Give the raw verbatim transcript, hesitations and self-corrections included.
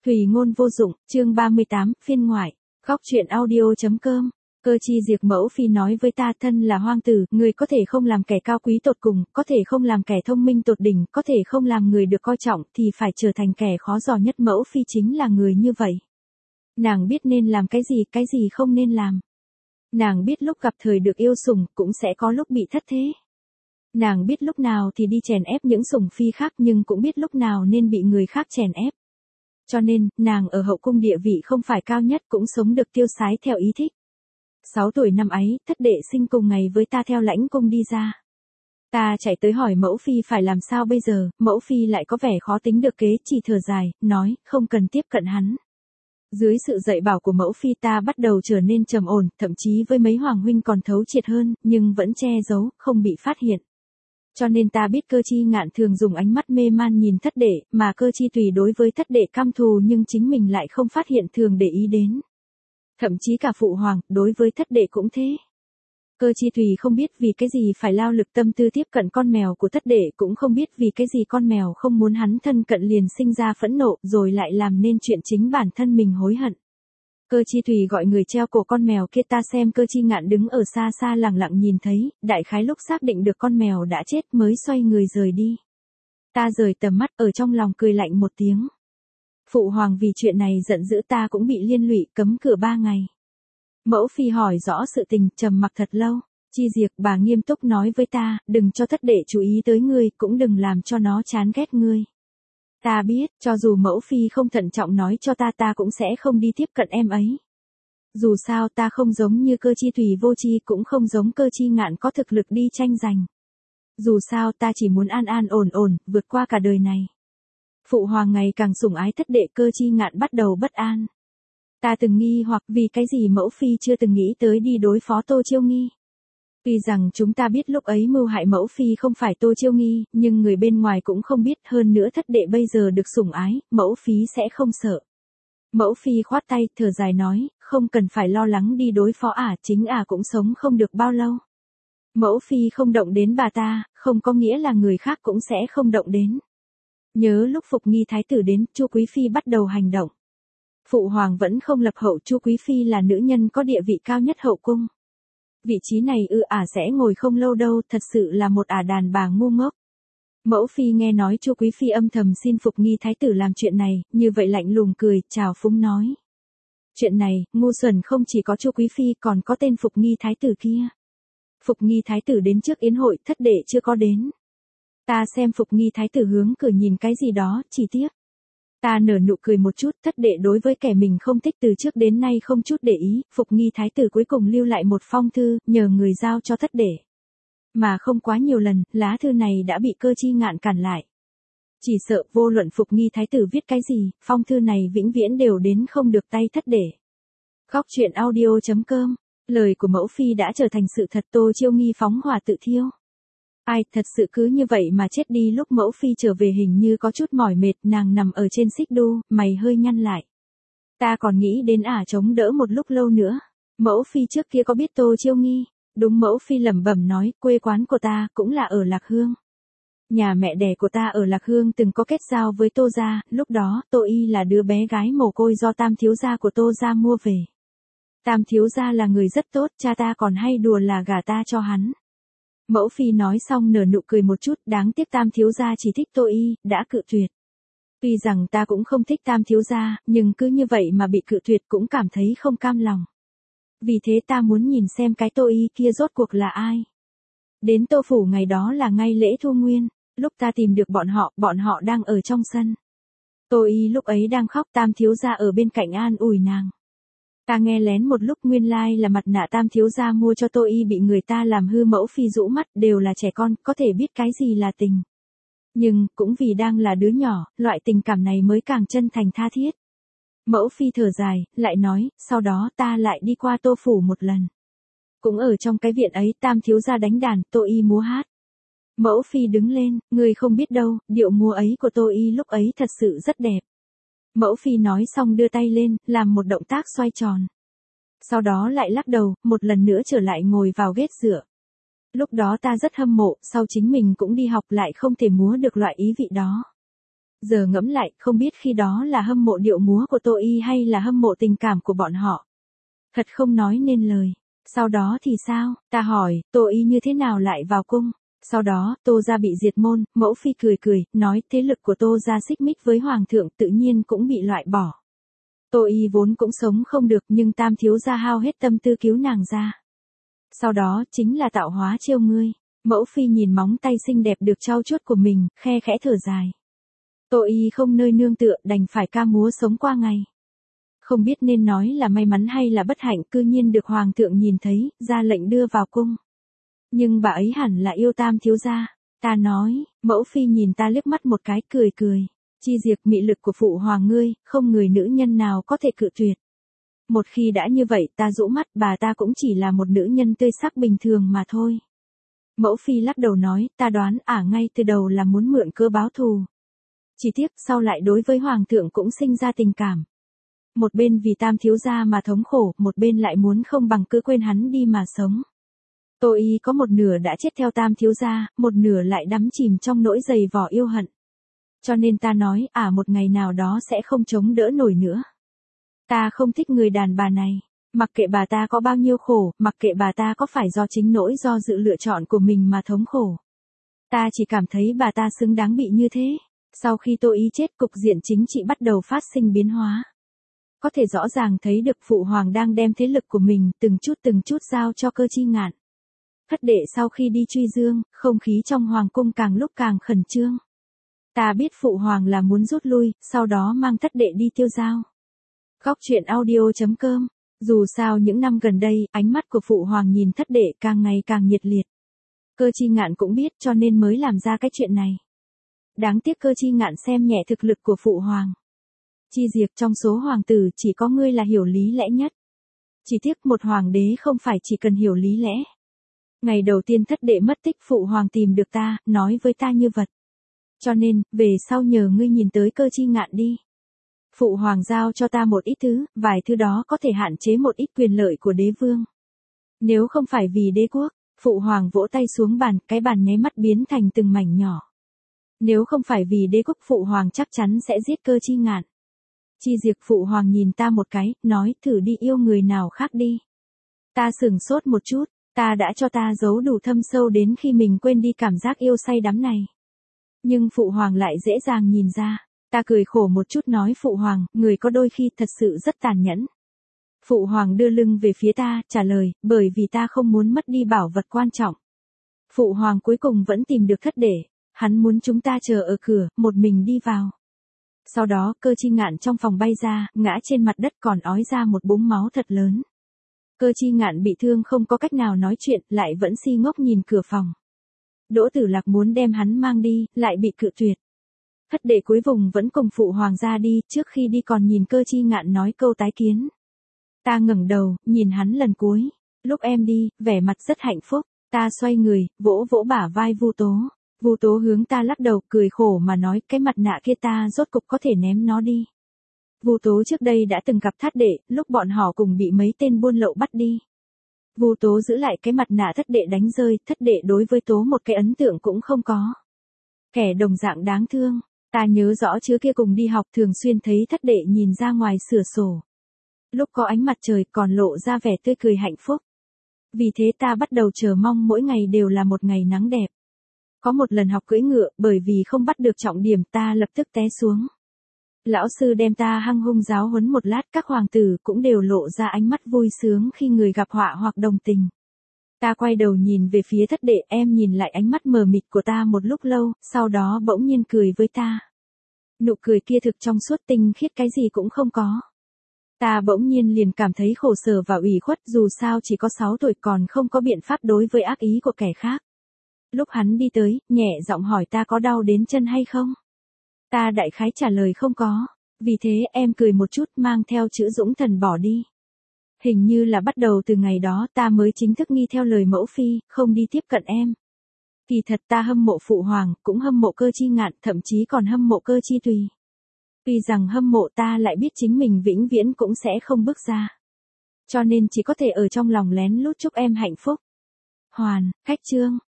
Thùy ngôn vô dụng, chương ba mươi tám, phiên ngoại, khóc chuyện audio.com. Cơ chi diệt mẫu phi nói với ta, thân là hoang tử, người có thể không làm kẻ cao quý tột cùng, có thể không làm kẻ thông minh tột đỉnh, có thể không làm người được coi trọng, thì phải trở thành kẻ khó dò nhất. Mẫu phi chính là người như vậy. Nàng biết nên làm cái gì, cái gì không nên làm. Nàng biết lúc gặp thời được yêu sủng, cũng sẽ có lúc bị thất thế. Nàng biết lúc nào thì đi chèn ép những sủng phi khác, nhưng cũng biết lúc nào nên bị người khác chèn ép. Cho nên, nàng ở hậu cung địa vị không phải cao nhất, cũng sống được tiêu sái theo ý thích. Sáu tuổi năm ấy, thất đệ sinh cùng ngày với ta theo lãnh cung đi ra. Ta chạy tới hỏi mẫu phi phải làm sao bây giờ, mẫu phi lại có vẻ khó tính được kế, chỉ thở dài, nói, không cần tiếp cận hắn. Dưới sự dạy bảo của mẫu phi ta bắt đầu trở nên trầm ổn, thậm chí với mấy hoàng huynh còn thấu triệt hơn, nhưng vẫn che giấu, không bị phát hiện. Cho nên ta biết Cơ Chi Ngạn thường dùng ánh mắt mê man nhìn thất đệ, mà Cơ Chi Tùy đối với thất đệ căm thù nhưng chính mình lại không phát hiện, thường để ý đến. Thậm chí cả phụ hoàng, đối với thất đệ cũng thế. Cơ Chi Tùy không biết vì cái gì phải lao lực tâm tư tiếp cận con mèo của thất đệ, cũng không biết vì cái gì con mèo không muốn hắn thân cận liền sinh ra phẫn nộ, rồi lại làm nên chuyện chính bản thân mình hối hận. Cơ Chi Tùy gọi người treo cổ con mèo kia, ta xem Cơ Chi Ngạn đứng ở xa xa lặng lặng nhìn thấy, đại khái lúc xác định được con mèo đã chết mới xoay người rời đi. Ta rời tầm mắt, ở trong lòng cười lạnh một tiếng. Phụ hoàng vì chuyện này giận dữ, ta cũng bị liên lụy, cấm cửa ba ngày. Mẫu phi hỏi rõ sự tình, trầm mặc thật lâu. Chi diệt, bà nghiêm túc nói với ta, đừng cho thất đệ chú ý tới ngươi, cũng đừng làm cho nó chán ghét ngươi. Ta biết, cho dù mẫu phi không thận trọng nói cho ta, ta cũng sẽ không đi tiếp cận em ấy. Dù sao ta không giống như Cơ Chi Tùy vô tri, cũng không giống Cơ Chi Ngạn có thực lực đi tranh giành. Dù sao ta chỉ muốn an an ổn ổn, vượt qua cả đời này. Phụ hoàng ngày càng sủng ái thất đệ, Cơ Chi Ngạn bắt đầu bất an. Ta từng nghi hoặc vì cái gì mẫu phi chưa từng nghĩ tới đi đối phó Tô Chiêu Nghi. Tuy rằng chúng ta biết lúc ấy mưu hại mẫu phi không phải Tô Chiêu Nghi, nhưng người bên ngoài cũng không biết, hơn nữa thất đệ bây giờ được sủng ái, mẫu phi sẽ không sợ. Mẫu phi khoát tay, thở dài nói, không cần phải lo lắng đi đối phó ả, chính ả cũng sống không được bao lâu. Mẫu phi không động đến bà ta, không có nghĩa là người khác cũng sẽ không động đến. Nhớ lúc Phục Nghi thái tử đến, Chu Quý phi bắt đầu hành động. Phụ hoàng vẫn không lập hậu, Chu Quý phi là nữ nhân có địa vị cao nhất hậu cung. Vị trí này ư ả sẽ ngồi không lâu đâu, thật sự là một ả đàn bà ngu ngốc. Mẫu phi nghe nói Chu Quý phi âm thầm xin Phục Nghi thái tử làm chuyện này, như vậy lạnh lùng cười, chào phúng nói. Chuyện này, ngu xuẩn không chỉ có Chu Quý phi, còn có tên Phục Nghi thái tử kia. Phục Nghi thái tử đến trước yến hội, thất đệ chưa có đến. Ta xem Phục Nghi thái tử hướng cửa nhìn cái gì đó, chỉ tiếc. Ta nở nụ cười một chút, thất đệ đối với kẻ mình không thích từ trước đến nay không chút để ý, Phục Nghi thái tử cuối cùng lưu lại một phong thư, nhờ người giao cho thất đệ. Mà không quá nhiều lần, lá thư này đã bị Cơ Chi Ngạn cản lại. Chỉ sợ vô luận Phục Nghi thái tử viết cái gì, phong thư này vĩnh viễn đều đến không được tay thất đệ. Khóc chuyện audio.com. Lời của mẫu phi đã trở thành sự thật, Tô Chiêu Nghi phóng hỏa tự thiêu. Ai, thật sự cứ như vậy mà chết đi. Lúc mẫu phi trở về hình như có chút mỏi mệt, nàng nằm ở trên xích đu, mày hơi nhăn lại. Ta còn nghĩ đến ả chống đỡ một lúc lâu nữa. Mẫu phi trước kia có biết Tô Chiêu Nghi? Đúng, mẫu phi lẩm bẩm nói, quê quán của ta cũng là ở Lạc Hương. Nhà mẹ đẻ của ta ở Lạc Hương từng có kết giao với Tô gia, lúc đó Tô Y là đứa bé gái mồ côi do Tam thiếu gia của Tô gia mua về. Tam thiếu gia là người rất tốt, cha ta còn hay đùa là gả ta cho hắn. Mẫu phi nói xong nở nụ cười một chút, đáng tiếc Tam thiếu gia chỉ thích Tô Y, đã cự tuyệt. Tuy rằng ta cũng không thích Tam thiếu gia, nhưng cứ như vậy mà bị cự tuyệt cũng cảm thấy không cam lòng. Vì thế ta muốn nhìn xem cái Tô Y kia rốt cuộc là ai. Đến Tô phủ ngày đó là ngay lễ Thu Nguyên, lúc ta tìm được bọn họ, bọn họ đang ở trong sân. Tô Y lúc ấy đang khóc, Tam thiếu gia ở bên cạnh an ủi nàng. Ta nghe lén một lúc, nguyên lai like là mặt nạ Tam thiếu gia mua cho Tô Y bị người ta làm hư. Mẫu phi rũ mắt, đều là trẻ con, có thể biết cái gì là tình. Nhưng, cũng vì đang là đứa nhỏ, loại tình cảm này mới càng chân thành tha thiết. Mẫu phi thở dài, lại nói, sau đó ta lại đi qua Tô phủ một lần. Cũng ở trong cái viện ấy, Tam thiếu gia đánh đàn, Tô Y múa hát. Mẫu phi đứng lên, người không biết đâu, điệu múa ấy của Tô Y lúc ấy thật sự rất đẹp. Mẫu phi nói xong đưa tay lên, làm một động tác xoay tròn. Sau đó lại lắc đầu, một lần nữa trở lại ngồi vào ghét dựa. Lúc đó ta rất hâm mộ, sau chính mình cũng đi học lại không thể múa được loại ý vị đó. Giờ ngẫm lại, không biết khi đó là hâm mộ điệu múa của Tô Y hay là hâm mộ tình cảm của bọn họ. Thật không nói nên lời. Sau đó thì sao? Ta hỏi, Tô Y như thế nào lại vào cung? Sau đó, Tô gia bị diệt môn, mẫu phi cười cười, nói thế lực của Tô gia xích mích với hoàng thượng tự nhiên cũng bị loại bỏ. Tô Y vốn cũng sống không được nhưng tam thiếu gia hao hết tâm tư cứu nàng ra. Sau đó chính là tạo hóa trêu ngươi. Mẫu phi nhìn móng tay xinh đẹp được trau chuốt của mình, khe khẽ thở dài. Tô Y không nơi nương tựa, đành phải ca múa sống qua ngày. Không biết nên nói là may mắn hay là bất hạnh, cư nhiên được hoàng thượng nhìn thấy, ra lệnh đưa vào cung. Nhưng bà ấy hẳn là yêu tam thiếu gia. Ta nói, mẫu phi nhìn ta liếc mắt một cái, cười cười. Chi diệt, mị lực của phụ hoàng ngươi, không người nữ nhân nào có thể cự tuyệt. Một khi đã như vậy, ta rũ mắt, bà ta cũng chỉ là một nữ nhân tươi sắc bình thường mà thôi. Mẫu phi lắc đầu nói, ta đoán ả ngay từ đầu là muốn mượn cơ báo thù. Chỉ tiếc sau lại đối với hoàng thượng cũng sinh ra tình cảm. Một bên vì tam thiếu gia mà thống khổ, một bên lại muốn không bằng cứ quên hắn đi mà sống. Tô Y có một nửa đã chết theo tam thiếu gia, một nửa lại đắm chìm trong nỗi dày vò yêu hận. Cho nên ta nói, ả một ngày nào đó sẽ không chống đỡ nổi nữa. Ta không thích người đàn bà này. Mặc kệ bà ta có bao nhiêu khổ, mặc kệ bà ta có phải do chính nỗi do dự lựa chọn của mình mà thống khổ. Ta chỉ cảm thấy bà ta xứng đáng bị như thế. Sau khi Tô Y chết, cục diện chính trị bắt đầu phát sinh biến hóa. Có thể rõ ràng thấy được phụ hoàng đang đem thế lực của mình từng chút từng chút giao cho Cơ Chi Ngạn. Thất đệ sau khi đi truy dương, không khí trong hoàng cung càng lúc càng khẩn trương. Ta biết phụ hoàng là muốn rút lui, sau đó mang thất đệ đi tiêu dao. Góc truyện audio chấm com. Dù sao những năm gần đây, ánh mắt của phụ hoàng nhìn thất đệ càng ngày càng nhiệt liệt. Cơ Chi Ngạn cũng biết cho nên mới làm ra cái chuyện này. Đáng tiếc Cơ Chi Ngạn xem nhẹ thực lực của phụ hoàng. Chi diệt, trong số hoàng tử chỉ có ngươi là hiểu lý lẽ nhất. Chỉ tiếc một hoàng đế không phải chỉ cần hiểu lý lẽ. Ngày đầu tiên thất đệ mất tích, phụ hoàng tìm được ta, nói với ta như vật. Cho nên, về sau nhờ ngươi nhìn tới Cơ Chi Ngạn đi. Phụ hoàng giao cho ta một ít thứ, vài thứ đó có thể hạn chế một ít quyền lợi của đế vương. Nếu không phải vì đế quốc, phụ hoàng vỗ tay xuống bàn, cái bàn nháy mắt biến thành từng mảnh nhỏ. Nếu không phải vì đế quốc, phụ hoàng chắc chắn sẽ giết Cơ Chi Ngạn. Chi diệt, phụ hoàng nhìn ta một cái, nói thử đi yêu người nào khác đi. Ta sửng sốt một chút, ta đã cho ta giấu đủ thâm sâu đến khi mình quên đi cảm giác yêu say đắm này. Nhưng phụ hoàng lại dễ dàng nhìn ra. Ta cười khổ một chút nói phụ hoàng, người có đôi khi thật sự rất tàn nhẫn. Phụ hoàng đưa lưng về phía ta, trả lời, bởi vì ta không muốn mất đi bảo vật quan trọng. Phụ hoàng cuối cùng vẫn tìm được thất đệ, hắn muốn chúng ta chờ ở cửa, một mình đi vào. Sau đó, Cơ Chi Ngạn trong phòng bay ra, ngã trên mặt đất còn ói ra một búng máu thật lớn. Cơ Chi Ngạn bị thương không có cách nào nói chuyện, lại vẫn si ngốc nhìn cửa phòng. Đỗ Tử Lạc muốn đem hắn mang đi, lại bị cự tuyệt. Thất đệ cuối cùng vẫn cùng phụ hoàng ra đi, trước khi đi còn nhìn Cơ Chi Ngạn nói câu tái kiến. Ta ngẩng đầu, nhìn hắn lần cuối. Lúc em đi, vẻ mặt rất hạnh phúc. Ta xoay người, vỗ vỗ bả vai Vu Tố. Vu Tố hướng ta lắc đầu, cười khổ mà nói, cái mặt nạ kia ta rốt cục có thể ném nó đi. Vu Tố trước đây đã từng gặp thất đệ, lúc bọn họ cùng bị mấy tên buôn lậu bắt đi. Vu Tố giữ lại cái mặt nạ thất đệ đánh rơi, thất đệ đối với Tố một cái ấn tượng cũng không có. Kẻ đồng dạng đáng thương. Ta nhớ rõ trước kia cùng đi học thường xuyên thấy thất đệ nhìn ra ngoài cửa sổ. Lúc có ánh mặt trời còn lộ ra vẻ tươi cười hạnh phúc. Vì thế ta bắt đầu chờ mong mỗi ngày đều là một ngày nắng đẹp. Có một lần học cưỡi ngựa, bởi vì không bắt được trọng điểm ta lập tức té xuống. Lão sư đem ta hăng hung giáo huấn một lát, các hoàng tử cũng đều lộ ra ánh mắt vui sướng khi người gặp họa hoặc đồng tình. Ta quay đầu nhìn về phía thất đệ, em nhìn lại ánh mắt mờ mịt của ta một lúc lâu, sau đó bỗng nhiên cười với ta. Nụ cười kia thực trong suốt tinh khiết, cái gì cũng không có. Ta bỗng nhiên liền cảm thấy khổ sở và ủy khuất, dù sao chỉ có sáu tuổi còn không có biện pháp đối với ác ý của kẻ khác. Lúc hắn đi tới, nhẹ giọng hỏi ta có đau đến chân hay không? Ta đại khái trả lời không có. Vì thế em cười một chút mang theo chữ dũng thần bỏ đi. Hình như là bắt đầu từ ngày đó ta mới chính thức nghi theo lời mẫu phi, không đi tiếp cận em. Kỳ thật ta hâm mộ phụ hoàng, cũng hâm mộ Cơ Chi Ngạn, thậm chí còn hâm mộ Cơ Chi Tùy. Vì rằng hâm mộ ta lại biết chính mình vĩnh viễn cũng sẽ không bước ra. Cho nên chỉ có thể ở trong lòng lén lút chúc em hạnh phúc. Hoàn, khách chương.